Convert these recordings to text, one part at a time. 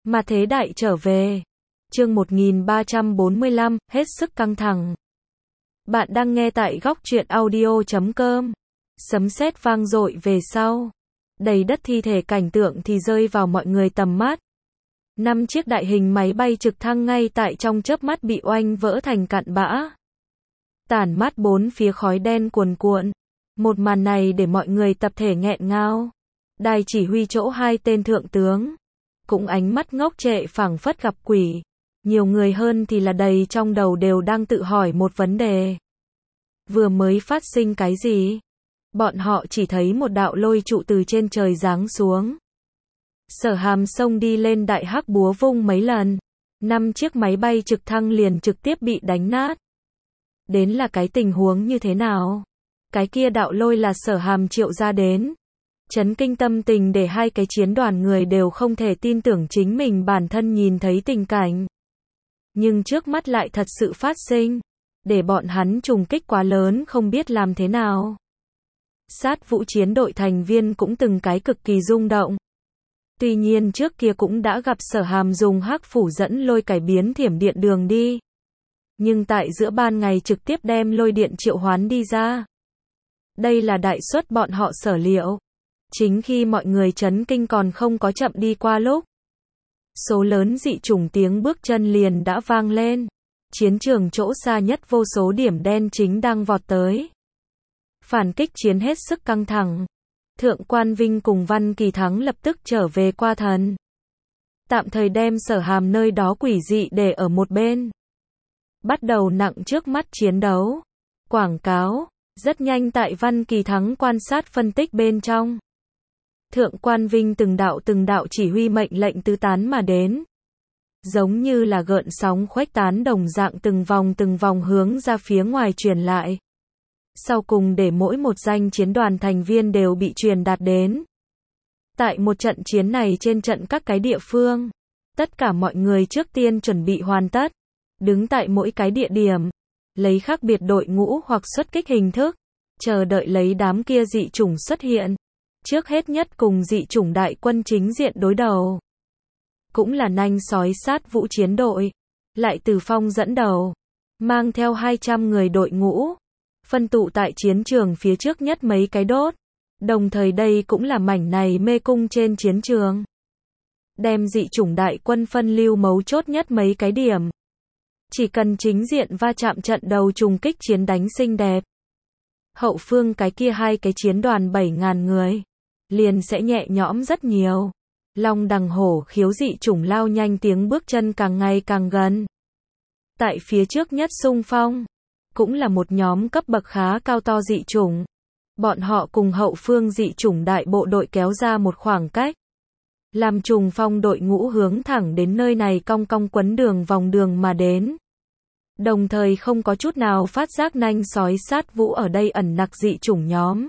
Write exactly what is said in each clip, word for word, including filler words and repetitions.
Mà thế đại trở về. Chương một nghìn ba trăm bốn mươi lăm, hết sức căng thẳng. Bạn đang nghe tại góc truyện audio chấm com. Sấm sét vang dội về sau. Đầy đất thi thể cảnh tượng thì rơi vào mọi người tầm mắt. Năm chiếc đại hình máy bay trực thăng ngay tại trong chớp mắt bị oanh vỡ thành cặn bã. Tản mát bốn phía khói đen cuồn cuộn. Một màn này để mọi người tập thể nghẹn ngào. Đài chỉ huy chỗ hai tên thượng tướng cũng ánh mắt ngốc trệ phảng phất gặp quỷ. Nhiều người hơn thì là đầy trong đầu đều đang tự hỏi một vấn đề. Vừa mới phát sinh cái gì? Bọn họ chỉ thấy một đạo lôi trụ từ trên trời giáng xuống. Sở Hàm xông đi lên đại hắc búa vung mấy lần. Năm chiếc máy bay trực thăng liền trực tiếp bị đánh nát. Đến là cái tình huống như thế nào? Cái kia đạo lôi là Sở Hàm triệu ra đến. Chấn kinh tâm tình để hai cái chiến đoàn người đều không thể tin tưởng chính mình bản thân nhìn thấy tình cảnh. Nhưng trước mắt lại thật sự phát sinh. Để bọn hắn trùng kích quá lớn không biết làm thế nào. Sát vũ chiến đội thành viên cũng từng cái cực kỳ rung động. Tuy nhiên trước kia cũng đã gặp Sở Hàm dùng hắc phủ dẫn lôi cải biến thiểm điện đường đi. Nhưng tại giữa ban ngày trực tiếp đem lôi điện triệu hoán đi ra. Đây là đại suất bọn họ sở liệu. Chính khi mọi người chấn kinh còn không có chậm đi qua lúc. Số lớn dị chủng tiếng bước chân liền đã vang lên. Chiến trường chỗ xa nhất vô số điểm đen chính đang vọt tới. Phản kích chiến hết sức căng thẳng. Thượng quan Vinh cùng Văn Kỳ Thắng lập tức trở về qua thần. Tạm thời đem Sở Hàm nơi đó quỷ dị để ở một bên. Bắt đầu nặng trước mắt chiến đấu. Quảng cáo. Rất nhanh tại Văn Kỳ Thắng quan sát phân tích bên trong. Thượng quan Vinh từng đạo từng đạo chỉ huy mệnh lệnh tứ tán mà đến. Giống như là gợn sóng khuếch tán đồng dạng từng vòng từng vòng hướng ra phía ngoài truyền lại. Sau cùng để mỗi một danh chiến đoàn thành viên đều bị truyền đạt đến. Tại một trận chiến này trên trận các cái địa phương, tất cả mọi người trước tiên chuẩn bị hoàn tất. Đứng tại mỗi cái địa điểm, lấy khác biệt đội ngũ hoặc xuất kích hình thức, chờ đợi lấy đám kia dị chủng xuất hiện. Trước hết nhất cùng dị chủng đại quân chính diện đối đầu. Cũng là nanh sói sát vũ chiến đội. Lại Từ Phong dẫn đầu. Mang theo hai trăm người đội ngũ. Phân tụ tại chiến trường phía trước nhất mấy cái đốt. Đồng thời đây cũng là mảnh này mê cung trên chiến trường. Đem dị chủng đại quân phân lưu mấu chốt nhất mấy cái điểm. Chỉ cần chính diện va chạm trận đầu trùng kích chiến đánh xinh đẹp. Hậu phương cái kia hai cái chiến đoàn bảy nghìn người. Liền sẽ nhẹ nhõm rất nhiều. Long đằng hổ khiếu dị chủng lao nhanh tiếng bước chân càng ngày càng gần. Tại phía trước nhất xung phong. Cũng là một nhóm cấp bậc khá cao to dị chủng. Bọn họ cùng hậu phương dị chủng đại bộ đội kéo ra một khoảng cách. Làm trùng phong đội ngũ hướng thẳng đến nơi này cong cong quấn đường vòng đường mà đến. Đồng thời không có chút nào phát giác nanh sói sát vũ ở đây ẩn nặc dị chủng nhóm.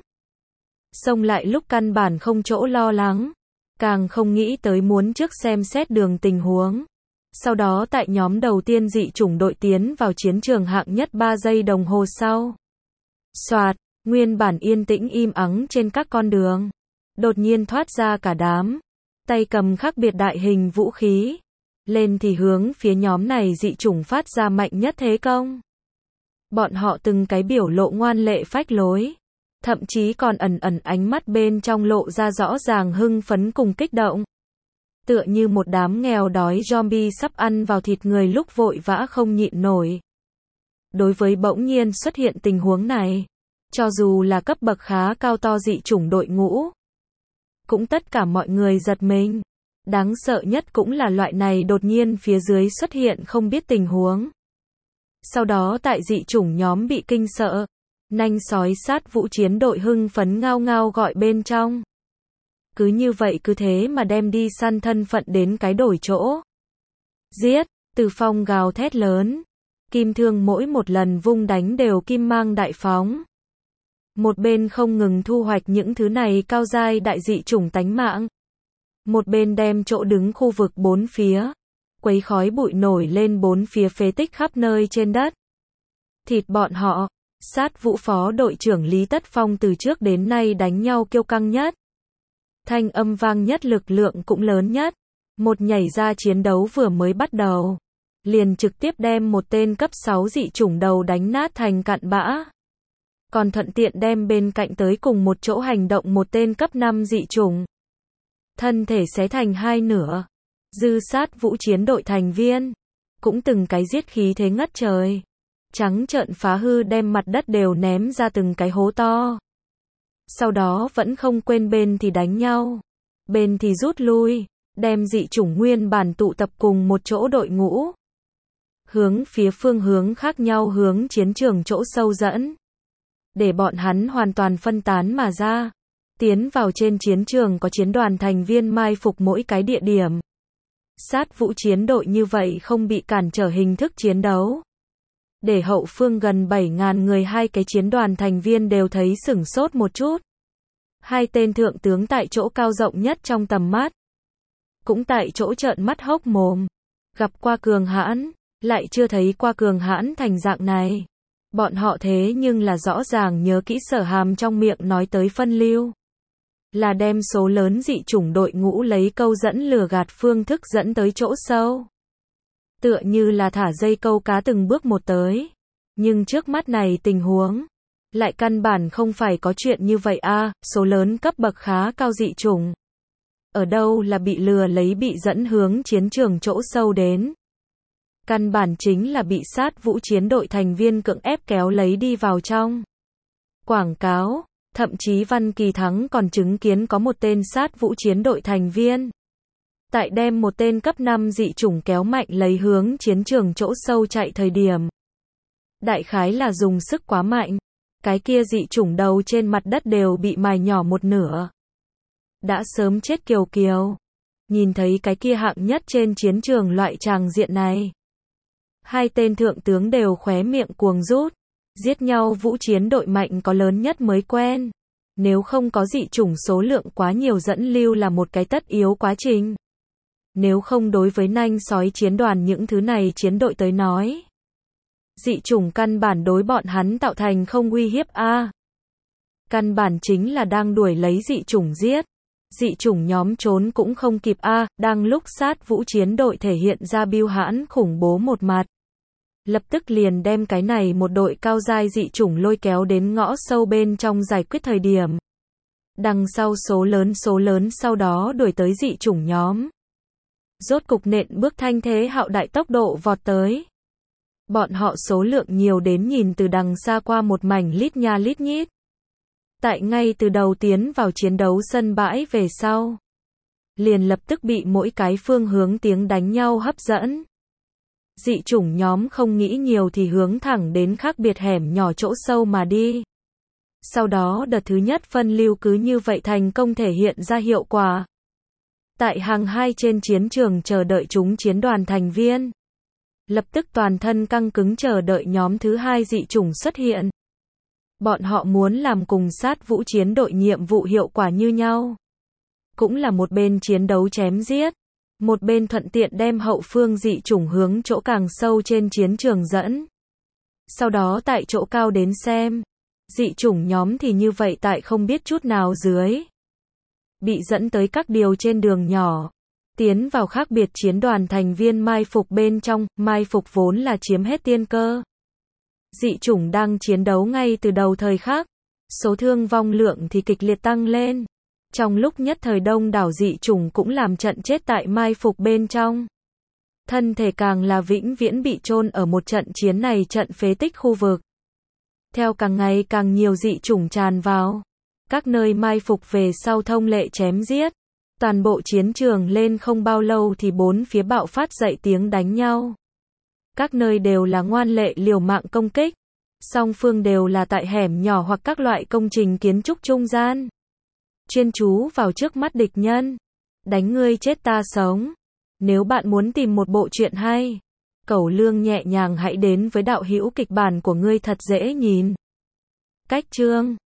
Xông lại lúc căn bản không chỗ lo lắng. Càng không nghĩ tới muốn trước xem xét đường tình huống. Sau đó tại nhóm đầu tiên dị chủng đội tiến vào chiến trường hạng nhất ba giây đồng hồ sau. Soạt, nguyên bản yên tĩnh im ắng trên các con đường. Đột nhiên thoát ra cả đám. Tay cầm khác biệt đại hình vũ khí. Lên thì hướng phía nhóm này dị chủng phát ra mạnh nhất thế công. Bọn họ từng cái biểu lộ ngoan lệ phách lối. Thậm chí còn ẩn ẩn ánh mắt bên trong lộ ra rõ ràng hưng phấn cùng kích động. Tựa như một đám nghèo đói zombie sắp ăn vào thịt người lúc vội vã không nhịn nổi. Đối với bỗng nhiên xuất hiện tình huống này, cho dù là cấp bậc khá cao to dị chủng đội ngũ, cũng tất cả mọi người giật mình. Đáng sợ nhất cũng là loại này đột nhiên phía dưới xuất hiện không biết tình huống. Sau đó tại dị chủng nhóm bị kinh sợ. Nanh sói sát vũ chiến đội hưng phấn ngao ngao gọi bên trong. Cứ như vậy cứ thế mà đem đi săn thân phận đến cái đổi chỗ. Giết, Từ Phong gào thét lớn. Kim thương mỗi một lần vung đánh đều kim mang đại phóng. Một bên không ngừng thu hoạch những thứ này cao giai đại dị chủng tánh mạng. Một bên đem chỗ đứng khu vực bốn phía. Quấy khói bụi nổi lên bốn phía phế tích khắp nơi trên đất. Thịt bọn họ. Sát vũ phó đội trưởng Lý Tất Phong từ trước đến nay đánh nhau kiêu căng nhất. Thanh âm vang nhất lực lượng cũng lớn nhất. Một nhảy ra chiến đấu vừa mới bắt đầu, liền trực tiếp đem một tên cấp sáu dị chủng đầu đánh nát thành cặn bã. Còn thuận tiện đem bên cạnh tới cùng một chỗ hành động một tên cấp năm dị chủng. Thân thể xé thành hai nửa. Dư sát vũ chiến đội thành viên cũng từng cái giết khí thế ngất trời. Trắng trợn phá hư đem mặt đất đều ném ra từng cái hố to. Sau đó vẫn không quên bên thì đánh nhau, bên thì rút lui, đem dị chủng nguyên bản tụ tập cùng một chỗ đội ngũ. Hướng phía phương hướng khác nhau hướng chiến trường chỗ sâu dẫn. Để bọn hắn hoàn toàn phân tán mà ra. Tiến vào trên chiến trường có chiến đoàn thành viên mai phục mỗi cái địa điểm. Sát vũ chiến đội như vậy không bị cản trở hình thức chiến đấu. Để hậu phương gần bảy ngàn người hai cái chiến đoàn thành viên đều thấy sửng sốt một chút. Hai tên thượng tướng tại chỗ cao rộng nhất trong tầm mắt. Cũng tại chỗ trợn mắt hốc mồm. Gặp qua cường hãn, lại chưa thấy qua cường hãn thành dạng này. Bọn họ thế nhưng là rõ ràng nhớ kỹ Sở Hàm trong miệng nói tới phân lưu. Là đem số lớn dị chủng đội ngũ lấy câu dẫn lừa gạt phương thức dẫn tới chỗ sâu. Tựa như là thả dây câu cá từng bước một tới. Nhưng trước mắt này tình huống, lại căn bản không phải có chuyện như vậy a, à, số lớn cấp bậc khá cao dị chủng. Ở đâu là bị lừa lấy bị dẫn hướng chiến trường chỗ sâu đến. Căn bản chính là bị sát vũ chiến đội thành viên cưỡng ép kéo lấy đi vào trong. Quảng cáo, thậm chí Văn Kỳ Thắng còn chứng kiến có một tên sát vũ chiến đội thành viên. Tại đem một tên cấp năm dị chủng kéo mạnh lấy hướng chiến trường chỗ sâu chạy thời điểm. Đại khái là dùng sức quá mạnh. Cái kia dị chủng đầu trên mặt đất đều bị mài nhỏ một nửa. Đã sớm chết kiều kiều. Nhìn thấy cái kia hạng nhất trên chiến trường loại tràng diện này. Hai tên thượng tướng đều khóe miệng cuồng rút. Giết nhau vũ chiến đội mạnh có lớn nhất mới quen. Nếu không có dị chủng số lượng quá nhiều dẫn lưu là một cái tất yếu quá trình. Nếu không đối với nanh sói chiến đoàn những thứ này chiến đội tới nói. Dị chủng căn bản đối bọn hắn tạo thành không uy hiếp a. À. Căn bản chính là đang đuổi lấy dị chủng giết. Dị chủng nhóm trốn cũng không kịp a, à, đang lúc sát vũ chiến đội thể hiện ra bưu hãn khủng bố một mặt. Lập tức liền đem cái này một đội cao giai dị chủng lôi kéo đến ngõ sâu bên trong giải quyết thời điểm. Đằng sau số lớn số lớn sau đó đuổi tới dị chủng nhóm. Rốt cục nện bước thanh thế hạo đại tốc độ vọt tới. Bọn họ số lượng nhiều đến nhìn từ đằng xa qua một mảnh lít nha lít nhít. Tại ngay từ đầu tiến vào chiến đấu sân bãi về sau. Liền lập tức bị mỗi cái phương hướng tiếng đánh nhau hấp dẫn. Dị chủng nhóm không nghĩ nhiều thì hướng thẳng đến khác biệt hẻm nhỏ chỗ sâu mà đi. Sau đó đợt thứ nhất phân lưu cứ như vậy thành công thể hiện ra hiệu quả. Tại hàng hai trên chiến trường chờ đợi chúng chiến đoàn thành viên. Lập tức toàn thân căng cứng chờ đợi nhóm thứ hai dị chủng xuất hiện. Bọn họ muốn làm cùng sát vũ chiến đội nhiệm vụ hiệu quả như nhau. Cũng là một bên chiến đấu chém giết. Một bên thuận tiện đem hậu phương dị chủng hướng chỗ càng sâu trên chiến trường dẫn. Sau đó tại chỗ cao đến xem. Dị chủng nhóm thì như vậy tại không biết chút nào dưới. Bị dẫn tới các điều trên đường nhỏ. Tiến vào khác biệt chiến đoàn thành viên mai phục bên trong, mai phục vốn là chiếm hết tiên cơ. Dị chủng đang chiến đấu ngay từ đầu thời khắc. Số thương vong lượng thì kịch liệt tăng lên. Trong lúc nhất thời đông đảo dị chủng cũng làm trận chết tại mai phục bên trong. Thân thể càng là vĩnh viễn bị chôn ở một trận chiến này trận phế tích khu vực. Theo càng ngày càng nhiều dị chủng tràn vào. Các nơi mai phục về sau thông lệ chém giết. Toàn bộ chiến trường lên không bao lâu thì bốn phía bạo phát dậy tiếng đánh nhau. Các nơi đều là ngoan lệ liều mạng công kích. Song phương đều là tại hẻm nhỏ hoặc các loại công trình kiến trúc trung gian. Chuyên chú vào trước mắt địch nhân. Đánh ngươi chết ta sống. Nếu bạn muốn tìm một bộ truyện hay, Cẩu Lương nhẹ nhàng hãy đến với đạo hữu kịch bản của ngươi thật dễ nhìn. Cách chương